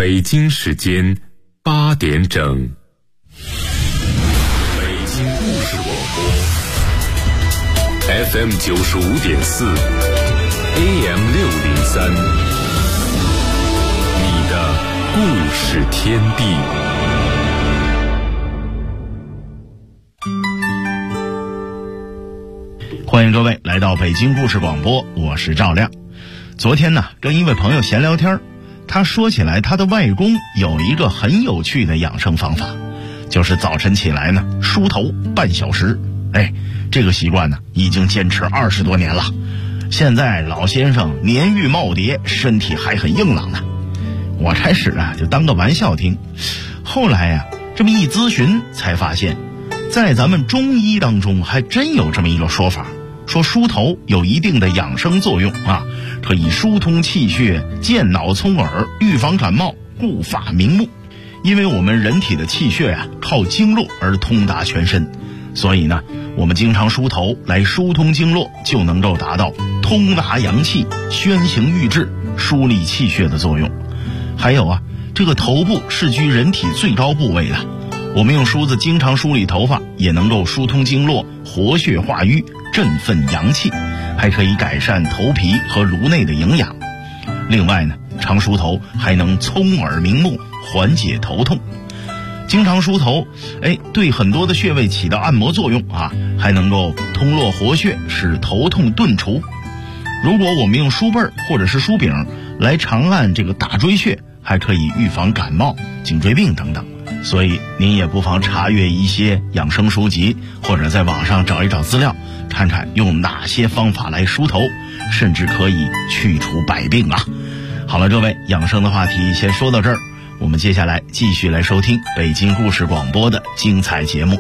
北京时间8点整，北京故事广播 FM 95.4 AM 603，你的故事天地。 欢迎各位来到北京故事广播，我是赵亮。昨天呢，跟一位朋友闲聊天，他说起来他的外公有一个很有趣的养生方法，就是早晨起来呢梳头半小时。这个习惯呢已经坚持20多年了。现在老先生年逾耄耋，身体还很硬朗呢。我开始就当个玩笑听，后来这么一咨询才发现，在咱们中医当中还真有这么一个说法，说梳头有一定的养生作用可以疏通气血，健脑聪耳，预防感冒，顾发明目。因为我们人体的气血靠经络而通达全身，所以呢我们经常梳头来疏通经络，就能够达到通达阳气，宣行郁滞，疏利气血的作用。还有这个头部是居人体最高部位的，我们用梳子经常梳理头发，也能够疏通经络，活血化瘀，振奋阳气，还可以改善头皮和颅内的营养。另外呢，常梳头还能聪耳明目，缓解头痛。经常梳头对很多的穴位起到按摩作用还能够通络活血，使头痛顿除。如果我们用梳背或者是梳柄来长按这个大椎穴，还可以预防感冒、颈椎病等等。所以您也不妨查阅一些养生书籍，或者在网上找一找资料，看看用哪些方法来梳头，甚至可以去除百病好了，各位，养生的话题先说到这儿，我们接下来继续来收听北京故事广播的精彩节目。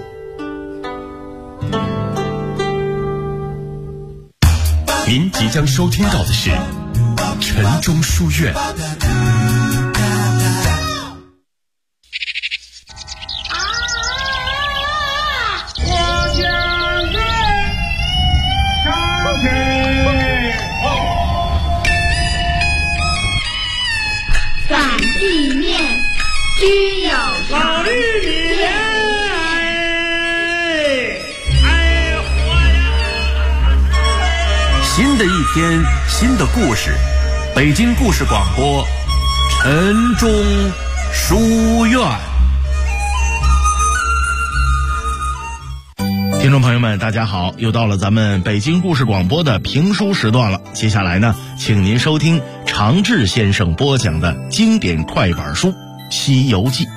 您即将收听到的是晨钟书院。 居有老绿莲， 新的一天，新的故事，北京故事广播，晨钟书院。 听众朋友们大家好，又到了咱们北京故事广播的评书时段了。接下来呢，请您收听常志先生播讲的经典快板书《西游记》。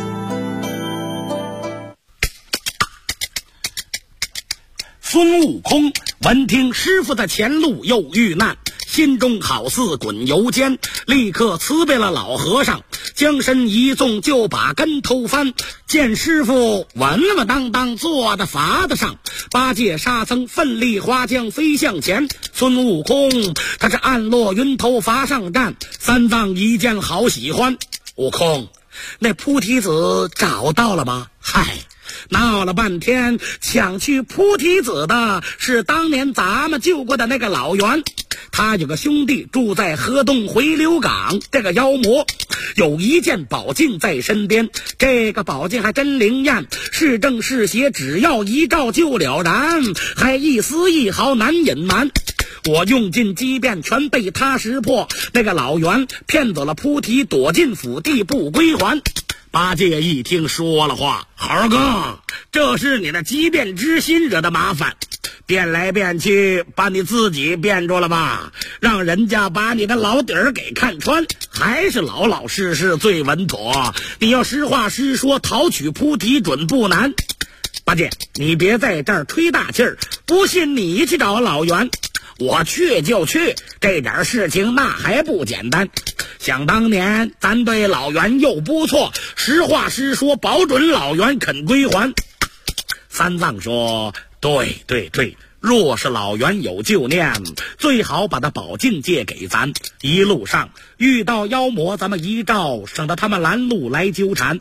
孙悟空闻听师傅的前路又遇难，心中好似滚油煎，立刻辞别了老和尚，将身一纵就把跟头翻。见师傅稳稳当当坐在筏子上，八戒沙僧奋力划桨飞向前。孙悟空他是暗落云头筏上站，三藏一见好喜欢。悟空，那菩提子找到了吗？闹了半天，抢去菩提子的是当年咱们救过的那个老袁，他有个兄弟住在河东回流港，这个妖魔有一件宝镜在身边，这个宝镜还真灵验，是正是邪，只要一照就了然，还一丝一毫难隐瞒。我用尽机变，全被他识破，那个老袁骗走了菩提，躲进府地不归还。八戒一听说了话，猴哥，这是你的机变之心惹的麻烦，变来变去把你自己变住了吧，让人家把你的老底儿给看穿，还是老老实实最稳妥。你要实话实说，讨取菩提准不难。八戒，你别在这儿吹大气儿，不信你去找老袁。我去就去，这点事情那还不简单。想当年咱对老袁又不错，实话实说，保准老袁肯归还。三藏说，对，若是老袁有旧念，最好把他宝镜借给咱，一路上遇到妖魔咱们一照，省得他们拦路来纠缠。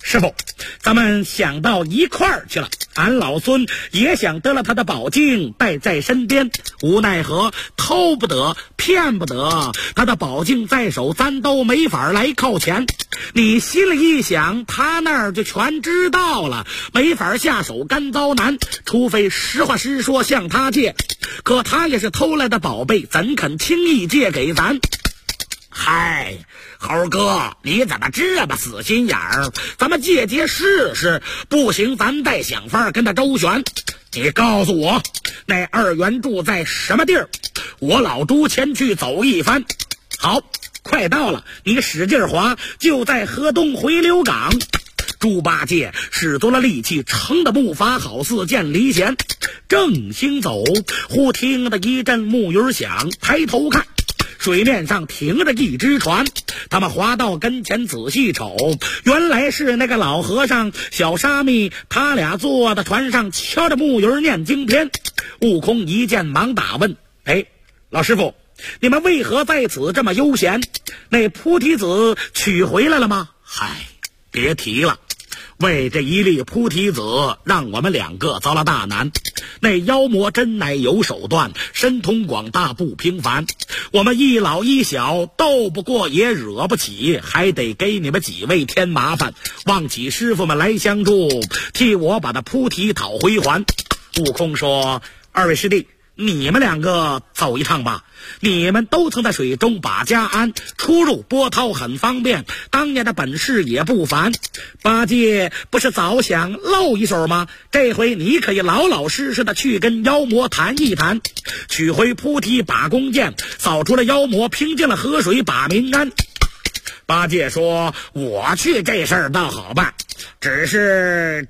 师傅，咱们想到一块儿去了。俺老孙也想得了他的宝镜带在身边，无奈何偷不得骗不得，他的宝镜在手，咱都没法来靠前。你心里一想，他那儿就全知道了，没法下手，干遭难。除非实话实说向他借，可他也是偷来的宝贝，怎肯轻易借给咱？嗨，猴哥，你怎么这么死心眼儿？咱们借试试，不行咱再想法跟他周旋。你告诉我，那二元住在什么地儿？我老朱前去走一番。好，快到了，你使劲划，就在河东回流港。猪八戒使足了力气，撑的步伐好似箭离弦，正行走，忽听得一阵木鱼响，抬头看，水面上停着一只船，他们划到跟前仔细瞅，原来是那个老和尚小沙弥，他俩坐在船上敲着木鱼念经篇。悟空一见忙打问：哎，老师傅，你们为何在此这么悠闲？那菩提子取回来了吗？嗨，别提了，为这一粒菩提子，让我们两个遭了大难。那妖魔真乃有手段，神通广大不平凡。我们一老一小斗不过也惹不起，还得给你们几位添麻烦。望起师傅们来相助，替我把那菩提讨回还。悟空说：二位师弟，你们两个走一趟吧，你们都曾在水中把家安，出入波涛很方便，当年的本事也不凡。八戒不是早想露一手吗？这回你可以老老实实的去跟妖魔谈一谈，取回菩提把弓箭，扫除了妖魔，平静了河水把民安。八戒说：我去这事儿倒好办，只是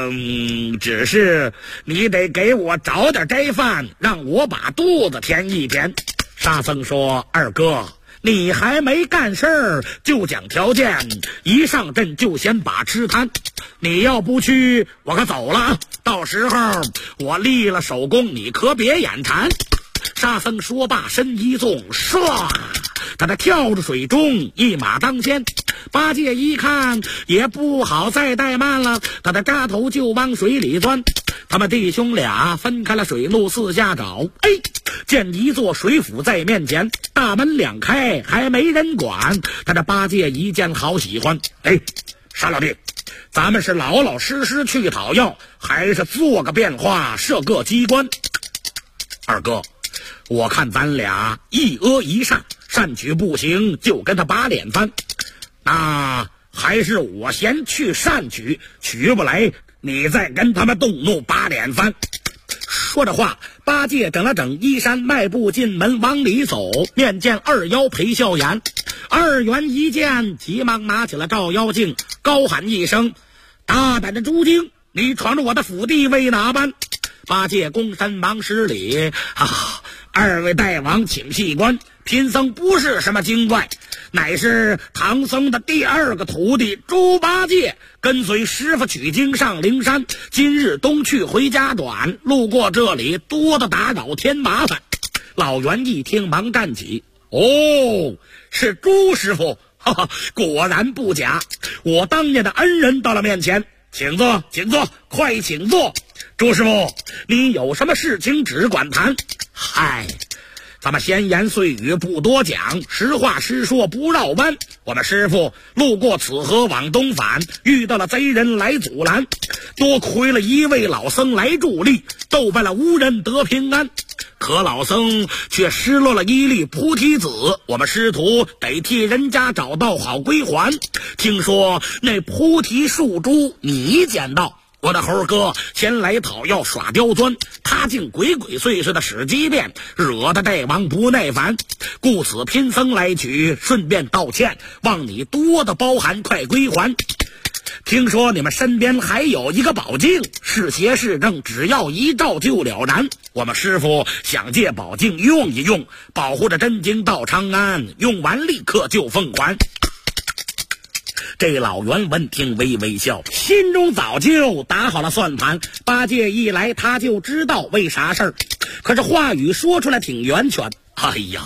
你得给我找点斋饭，让我把肚子填一填。沙僧说：二哥，你还没干事儿就讲条件，一上阵就先把吃摊。你要不去，我可走了，到时候我立了手功，你可别眼馋。沙僧说罢，身一纵，唰，他跳入水中，一马当先。八戒一看也不好再怠慢了，他的扎头就往水里钻。他们弟兄俩分开了水路，四下找，见一座水府在面前，大门两开，还没人管。他这八戒一见好喜欢，沙老弟，咱们是老老实实去讨要，还是做个变化，设个机关？二哥，我看咱俩一阿一上，善举不行就跟他把脸翻。那还是我先去善举，取不来你再跟他们动怒把脸翻。说着话，八戒整了整衣衫，迈步进门往里走，面见二妖裴笑颜。二元一见，急忙拿起了照妖镜，高喊一声：大胆的猪精，你闯入我的府地为哪般？八戒躬身忙施礼：二位大王请细观，贫僧不是什么精怪，乃是唐僧的第二个徒弟猪八戒，跟随师傅取经上灵山，今日东去回家转，路过这里多的打扰添麻烦。老袁一听忙站起：是朱师傅，果然不假，我当年的恩人到了面前，请坐，请坐，快请坐。朱师傅，你有什么事情只管谈。嗨，咱们闲言碎语不多讲，实话实说不绕弯。我们师傅路过此河往东返，遇到了贼人来阻拦，多亏了一位老僧来助力，斗败了无人得平安。可老僧却失落了一粒菩提子，我们师徒得替人家找到好归还。听说那菩提树珠你捡到，我的猴哥前来讨要耍刁钻，他竟鬼鬼祟祟的使机变，惹得大王不耐烦，故此贫僧来取，顺便道歉，望你多的包涵，快归还。听说你们身边还有一个宝镜，是邪是正，只要一照就了然。我们师傅想借宝镜用一用，保护着真经到长安，用完立刻就奉还。这老袁闻听微微笑，心中早就打好了算盘。八戒一来他就知道为啥事儿，可是话语说出来挺圆全。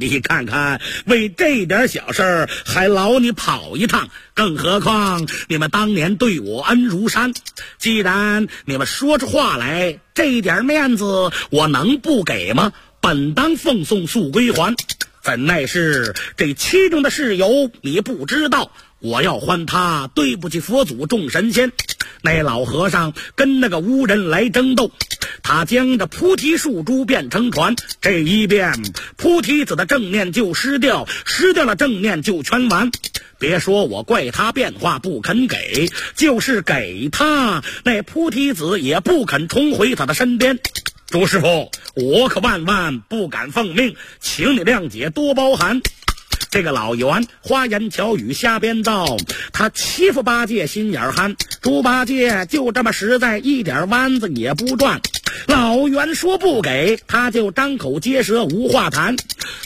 你看看，为这点小事还劳你跑一趟，更何况你们当年对我恩如山。既然你们说出话来，这点面子我能不给吗？本当奉送速归还，怎奈是这其中的事由你不知道，我要还他对不起佛祖众神仙。那老和尚跟那个巫人来争斗，他将这菩提树珠变成船，这一变菩提子的正念就失掉，失掉了正念就全完。别说我怪他变化不肯给，就是给他，那菩提子也不肯重回他的身边。朱师傅，我可万万不敢奉命，请你谅解多包涵。这个老袁花言巧语瞎编造，他欺负八戒心眼憨，猪八戒就这么实在，一点弯子也不转。老袁说不给，他就张口结舌无话谈。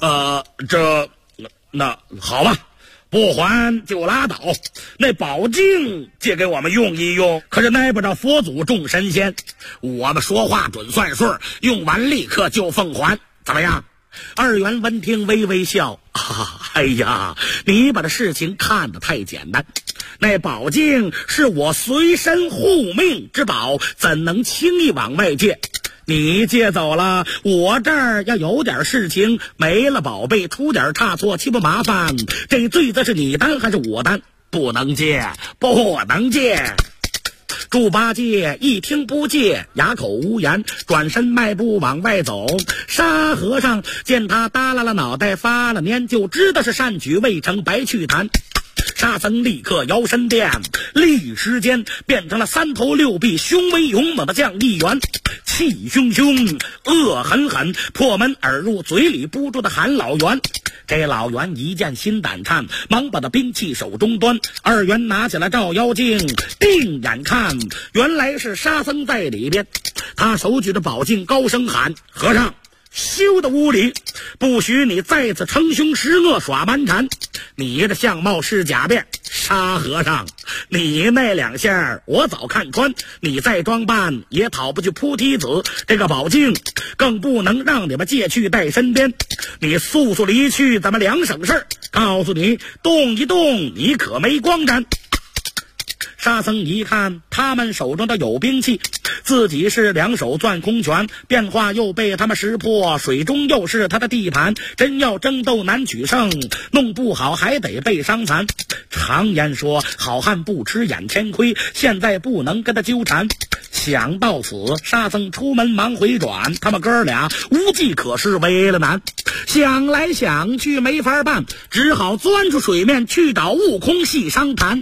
那好吧，不还就拉倒，那宝镜借给我们用一用，可是奈不着佛祖众神仙，我们说话准算数，用完立刻就奉还，怎么样？二元闻听微微笑，哎呀，你把这事情看得太简单，那宝镜是我随身护命之宝，怎能轻易往外借？你借走了，我这儿要有点事情，没了宝贝，出点差错，岂不麻烦？这罪责是你担还是我担？不能借，不能借。猪八戒一听不借，哑口无言，转身迈步往外走。沙和尚见他耷拉了脑袋，发了蔫，就知道是善举未成，白去谈。沙僧立刻摇身变，立时间变成了三头六臂、雄威勇猛的将一员，气汹汹，恶狠狠，破门而入，嘴里不住的喊老袁。这老袁一见心胆颤，忙把他兵器手中端。二袁拿起了照妖镜，定眼看，原来是沙僧在里边。他手举着宝镜，高声喊：和尚，休的无礼，不许你再次逞凶实恶耍蛮缠，你的相貌是假变。沙和尚，你那两下我早看穿，你再装扮也讨不去菩提子这个宝镜，更不能让你们借去带身边。你速速离去，咱们两省事，告诉你，动一动你可没光沾。沙僧一看他们手中的有兵器，自己是两手攥空拳，变化又被他们识破，水中又是他的地盘，真要争斗难取胜，弄不好还得被伤残。常言说好汉不吃眼前亏，现在不能跟他纠缠。想到此，沙僧出门忙回转，他们哥俩无计可施，为了难。想来想去没法办，只好钻出水面去找悟空细商谈。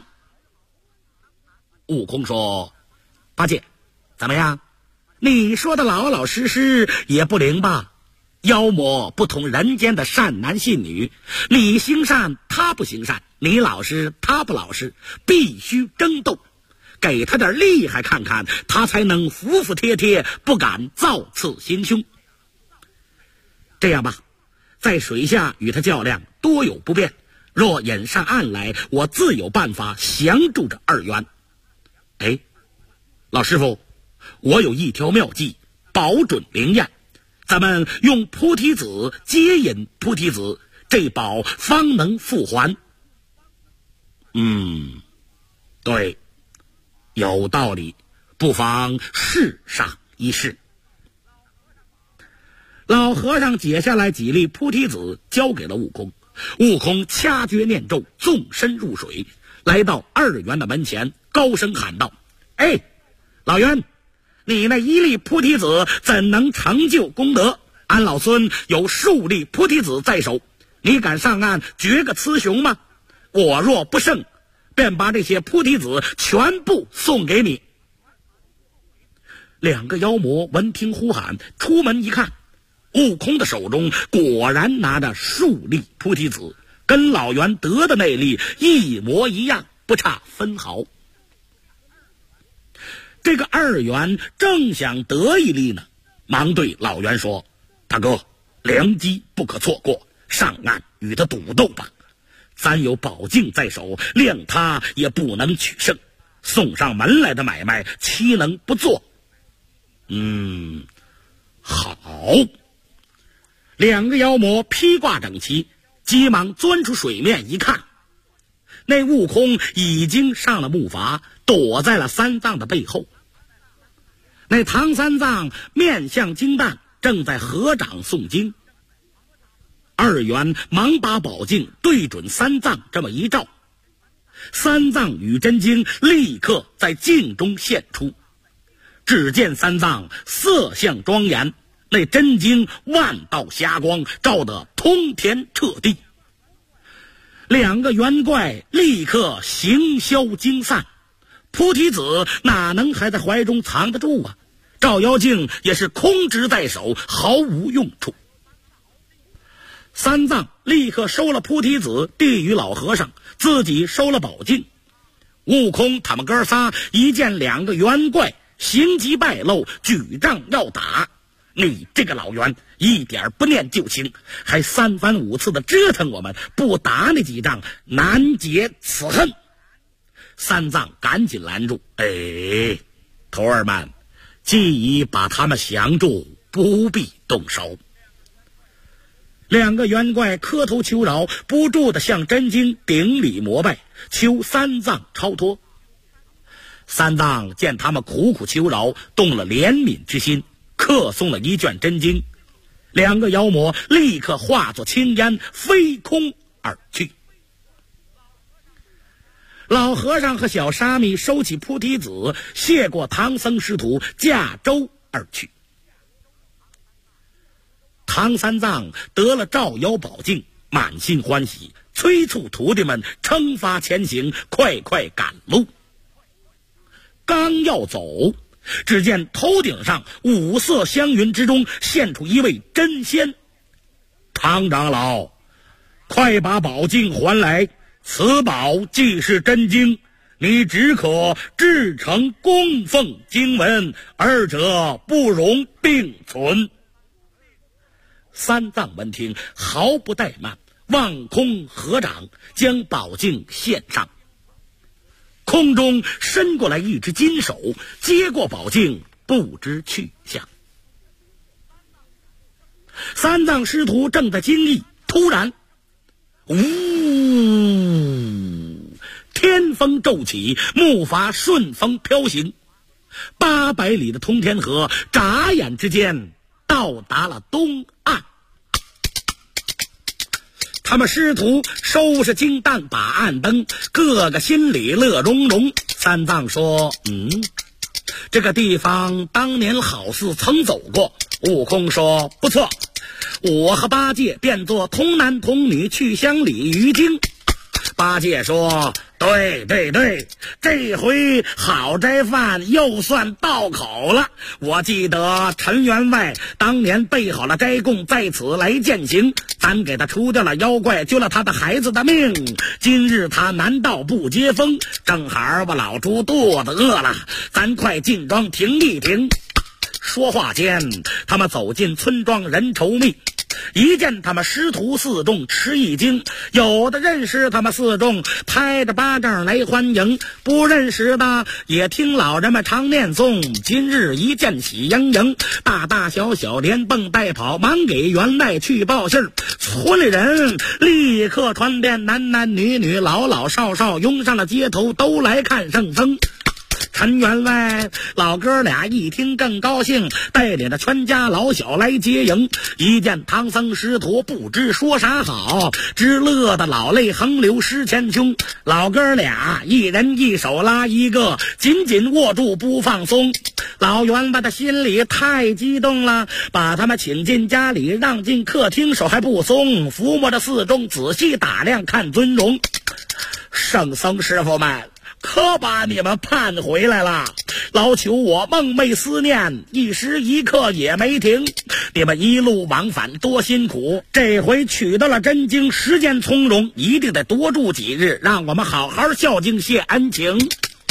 悟空说：八戒，怎么样？你说的老老实实也不灵吧？妖魔不同人间的善男信女，你行善他不行善，你老实他不老实，必须争斗，给他点厉害看看，他才能服服帖帖，不敢造次行凶。这样吧，在水下与他较量，多有不便，若引上岸来，我自有办法降住这二元。哎，老师傅，我有一条妙计，保准灵验，咱们用菩提子接引菩提子，这宝方能复还。对，有道理，不妨试上一试。老和尚解下来几粒菩提子，交给了悟空。悟空掐诀念咒，纵身入水，来到二元的门前，高声喊道：哎，老袁，你那一粒菩提子怎能成就功德？俺老孙有数粒菩提子在手，你敢上岸决个雌雄吗？我若不胜，便把这些菩提子全部送给你。两个妖魔闻听呼喊，出门一看，悟空的手中果然拿着数粒菩提子，跟老袁得的那粒一模一样，不差分毫。这个二元正想得一粒呢，忙对老袁说：大哥，良机不可错过，上岸与他赌斗吧，咱有宝镜在手，谅他也不能取胜，送上门来的买卖岂能不做？好。 两个妖魔披挂整齐，急忙钻出水面一看，那悟空已经上了木筏，躲在了三藏的背后。那唐三藏面向金蛋，正在合掌诵经。二元忙把宝镜对准三藏这么一照，三藏与真经立刻在镜中现出。只见三藏色相庄严，那真经万道霞光，照得通天彻地。两个猿怪立刻行销惊散，菩提子哪能还在怀中藏得住啊？照妖镜也是空执在手，毫无用处。三藏立刻收了菩提子，递与老和尚，自己收了宝镜。悟空他们哥仨一见两个猿怪行迹败露，举杖要打。你这个老猿一点不念旧情，还三番五次的折腾我们，不打那几仗难解此恨。三藏赶紧拦住，徒儿们，既已把他们降住，不必动手。两个猿怪磕头求饶，不住地向真经顶礼膜拜，求三藏超脱。三藏见他们苦苦求饶，动了怜悯之心，客送了一卷真经。两个妖魔立刻化作青烟，飞空而去。老和尚和小沙弥收起菩提子，谢过唐僧师徒，驾舟而去。唐三藏得了照妖宝镜，满心欢喜，催促徒弟们称发前行，快快赶路。刚要走，只见头顶上五色香云之中现出一位真仙。唐长老，快把宝镜还来，此宝既是真经，你只可制成供奉经文，二者不容并存。三藏闻听，毫不怠慢，望空合掌，将宝镜献上。空中伸过来一只金手，接过宝镜，不知去向。三藏师徒正在惊异，突然呜，天风骤起，木筏顺风飘行，800里的通天河眨眼之间到达了东岸。他们师徒收拾金蛋，把岸登，个个心里乐融融。三藏说：这个地方当年好似曾走过。悟空说：不错，我和八戒变作童男童女去乡里鱼经。八戒说：对，这回好斋饭又算到口了。我记得陈员外当年备好了斋供，在此来践行，咱给他除掉了妖怪，救了他的孩子的命。今日他难道不接风？正好我老猪肚子饿了，咱快进庄停一停。说话间，他们走进村庄，人稠密。一见他们师徒四众吃一惊，有的认识他们四众，拍着巴掌来欢迎；不认识的也听老人们常念诵。今日一见喜盈盈，大大小小连蹦带跑，忙给员外去报信儿。村里人立刻传遍，男男女女老老少少拥上了街头，都来看圣僧。陈员外老哥俩一听更高兴，带领着全家老小来接迎。一见唐僧师徒，不知说啥好，只乐得老泪横流湿前胸。老哥俩一人一手拉一个，紧紧握住不放松。老员外的心里太激动了，把他们请进家里，让进客厅，手还不松，抚摸着四众，仔细打量看尊容。圣僧师傅们可把你们盼回来了，老求我梦寐思念，一时一刻也没停。你们一路往返多辛苦，这回取到了真经，时间从容，一定得多住几日，让我们好好孝敬谢恩情。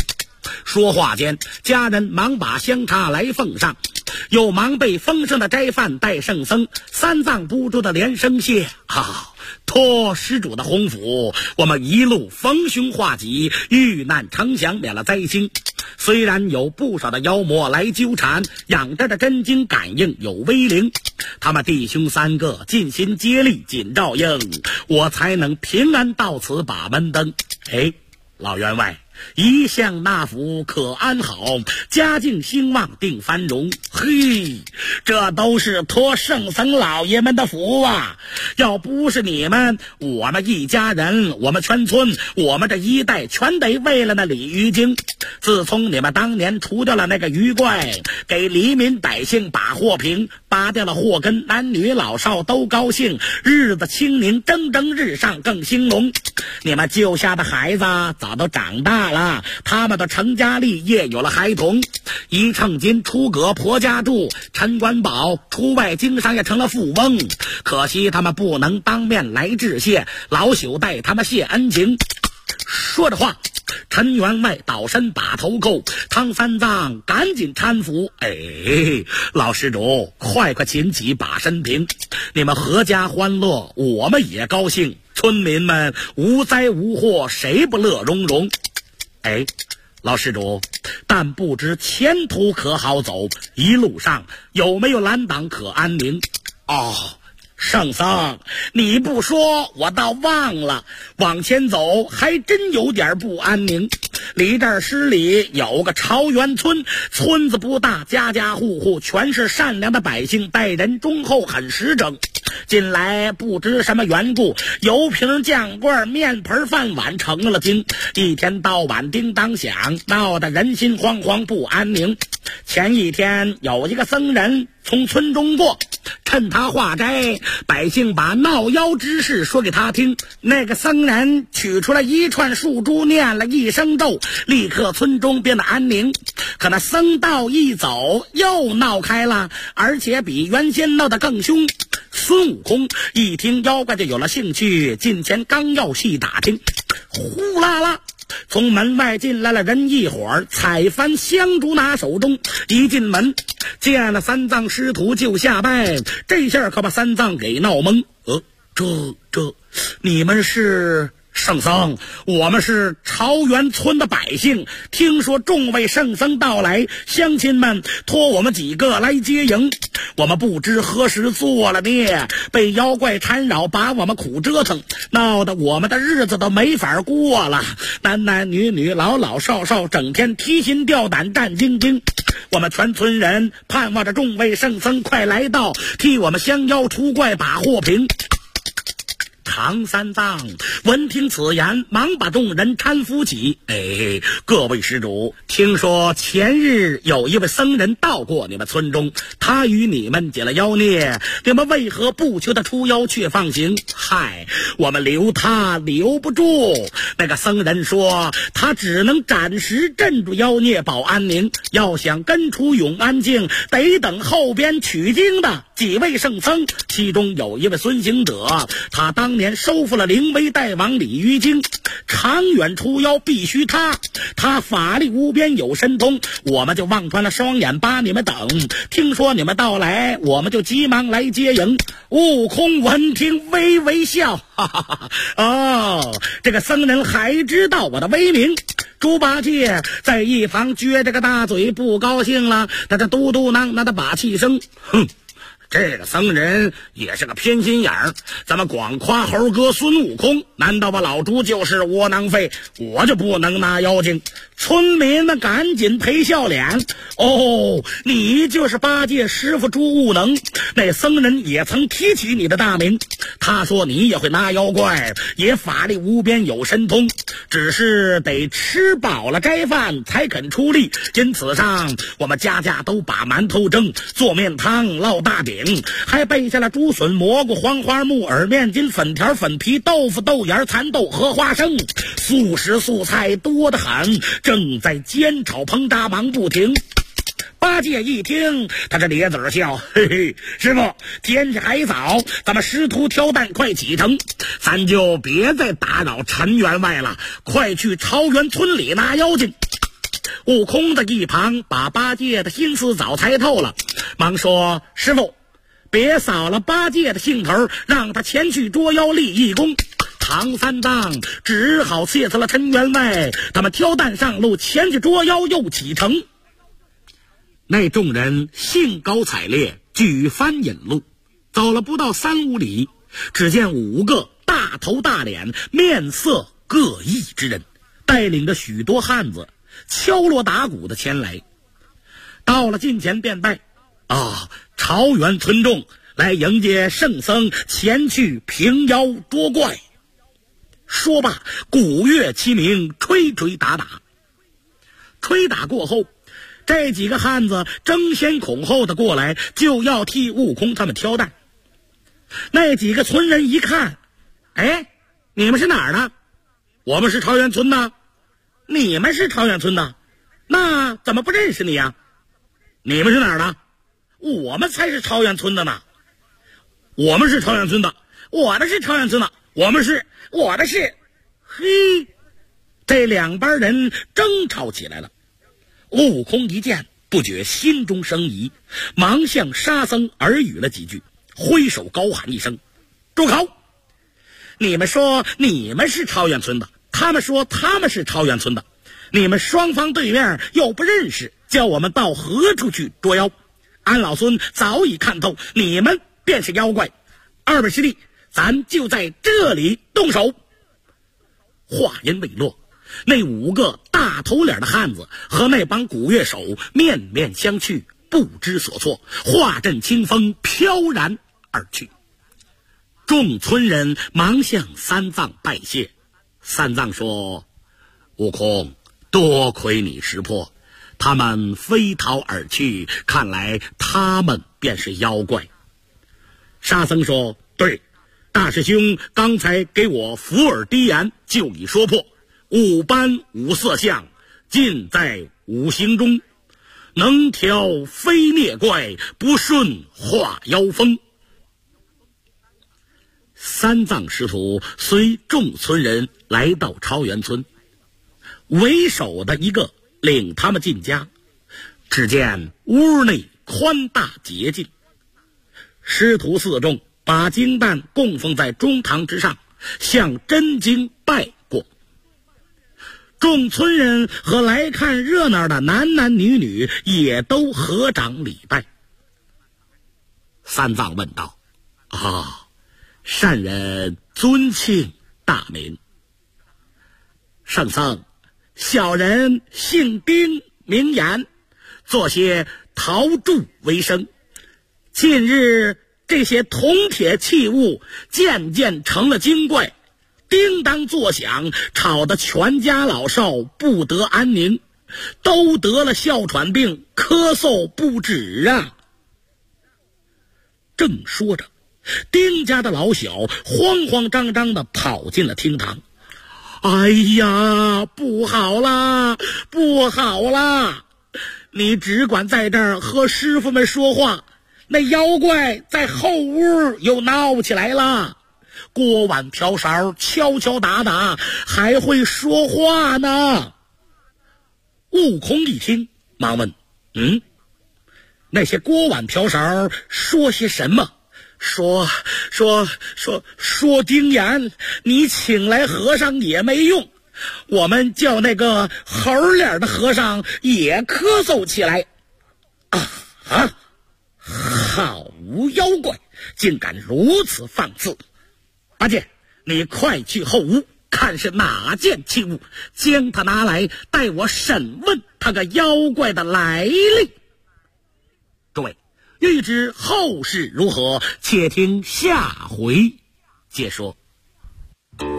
说话间，家人忙把香茶来奉上，又忙被丰盛的斋饭带圣僧，三藏不住的连声谢。托施主的洪福，我们一路逢凶化吉，遇难成祥，免了灾星。虽然有不少的妖魔来纠缠，养着的真经感应有威灵，他们弟兄三个尽心接力紧照应，我才能平安到此把门登。老员外，一向纳福可安好，家境兴旺定繁荣。这都是托圣僧老爷们的福啊！要不是你们，我们一家人，我们全村，我们这一代全得为了那鲤鱼精。自从你们当年除掉了那个鱼怪，给黎民百姓把祸平，拔掉了祸根，男女老少都高兴，日子清明，蒸蒸日上，更兴隆。你们救下的孩子早都长大了，他们都成家立业，有了孩童。一秤金出阁婆家住，陈官宝出外经商也成了富翁。可惜他们不能当面来致谢，老朽代他们谢恩情。说着话，陈员外倒身把头叩，唐三藏赶紧搀扶。老施主，快请起，把身平。你们阖家欢乐，我们也高兴。村民们无灾无祸，谁不乐融融？老施主，但不知前途可好走，一路上有没有拦挡可安宁？圣僧，你不说我倒忘了，往前走还真有点不安宁。离这儿10里有个朝元村，村子不大，家家户户全是善良的百姓，待人忠厚，很实诚。近来不知什么缘故，油瓶酱罐面盆饭碗成了精，一天到晚叮当响，闹得人心惶惶不安宁。前一天有一个僧人从村中过，趁他化斋，百姓把闹妖之事说给他听。那个僧人取出了一串树珠，念了一声咒，立刻村中变得安宁。可那僧道一走，又闹开了，而且比原先闹得更凶。孙悟空一听妖怪就有了兴趣，近前刚要细打听，呼啦啦从门外进来了人一伙儿，采幡香烛拿手中，一进门见了三藏师徒就下拜。这下可把三藏给闹懵。你们是？圣僧，我们是朝元村的百姓，听说众位圣僧到来，乡亲们托我们几个来接迎。我们不知何时做了孽，被妖怪缠绕，把我们苦折腾，闹得我们的日子都没法过了。男男女女，老老少少，整天提心吊胆，战兢兢。我们全村人盼望着众位圣僧快来到，替我们降妖除怪，把祸平。唐三藏闻听此言，忙把众人搀扶起。各位施主，听说前日有一位僧人到过你们村中，他与你们解了妖孽，你们为何不求他出妖却放行？我们留他留不住。那个僧人说，他只能暂时镇住妖孽，保安宁，要想根除永安境，得等后边取经的几位圣僧。其中有一位孙行者，他当年收复了灵威大王鲤鱼精，长远除妖必须他法力无边有神通，我们就望穿了双眼把你们等。听说你们到来，我们就急忙来接迎。悟空闻听微微笑，这个僧人还知道我的威名。猪八戒在一旁撅着个大嘴不高兴了，他这嘟嘟囔囔的把气声，这个僧人也是个偏心眼儿，咱们光夸猴哥孙悟空，难道把老猪就是窝囊废？我就不能拿妖精？村民们赶紧赔笑脸。你就是八戒师傅猪悟能，那僧人也曾提起你的大名，他说你也会拿妖怪，也法力无边有神通，只是得吃饱了斋饭才肯出力。因此上我们家家都把馒头蒸，做面汤，烙大饼，还备下了竹笋、蘑菇、黄花、木耳、面筋、粉条、粉皮、豆腐、豆芽、蚕豆和花生，素食素菜多得很，正在煎炒烹炸忙不停。八戒一听，他这咧嘴笑，师傅，天气还早，咱们师徒挑担快启程，咱就别再打扰陈员外了，快去朝元村里拿妖精。 悟空在一旁把八戒的心思早猜透了，忙说：“师傅，别扫了八戒的兴头，让他前去捉妖立义功。”唐三藏只好谢辞了陈员外，他们挑担上路前去捉妖，又启程。那众人兴高采烈，举帆引路，走了不到3-5里，只见5个大头大脸、面色各异之人，带领着许多汉子，敲锣打鼓的前来。到了近前便拜：“朝元村众来迎接圣僧前去平妖捉怪。”说罢，鼓乐齐鸣，吹吹打打。吹打过后，这几个汉子争先恐后的过来，就要替悟空他们挑担。那几个村人一看：“哎，你们是哪儿的？”“我们是朝元村的。”“你们是朝元村的？那怎么不认识你呀？”“你们是哪儿的？”“我们才是朝元村的呢。”“我们是朝元村的。”“我们是朝元村的。”“我们是。”“我的是。”嘿，这2班人争吵起来了。悟空一见，不觉心中生疑，忙向沙僧耳语了几句，挥手高喊一声：“住口！你们说你们是朝元村的，他们说他们是朝元村的，你们双方对面又不认识，叫我们到何处去捉妖？俺老孙早已看透，你们便是妖怪。2位师弟，咱就在这里动手。”话音未落，那5个大头脸的汉子和那帮鼓乐手面面相觑，不知所措，化阵清风飘然而去。众村人忙向三藏拜谢。三藏说：“悟空，多亏你识破，他们飞逃而去，看来他们便是妖怪。”沙僧说：“对，大师兄刚才给我伏耳低言，就已说破，5般5色相，尽在5行中，能调飞孽怪，不顺化妖风。”三藏师徒随众村人来到朝元村，为首的一个领他们进家。只见屋内宽大洁净，师徒4众把经担供奉在中堂之上，向真经拜过。众村人和来看热闹的男男女女也都合掌礼拜。三藏问道：“善人尊姓大名？”“圣僧，小人姓丁，名言，做些陶铸为生。近日这些铜铁器物渐渐成了精怪，叮当作响，吵得全家老少不得安宁，都得了哮喘病，咳嗽不止啊。”正说着，丁家的老小慌慌张张地跑进了厅堂。“哎呀，不好啦，不好啦！你只管在这儿和师傅们说话，那妖怪在后屋又闹起来了，锅碗瓢勺敲敲打打，还会说话呢。”悟空一听，忙问：“那些锅碗瓢勺说些什么？”“说丁言，你请来和尚也没用，我们叫那个猴脸的和尚也咳嗽起来。好妖怪，竟敢如此放肆！八戒，你快去后屋，看是哪件器物，将他拿来，待我审问他个妖怪的来历。”诸位，欲知后事如何，且听下回解说。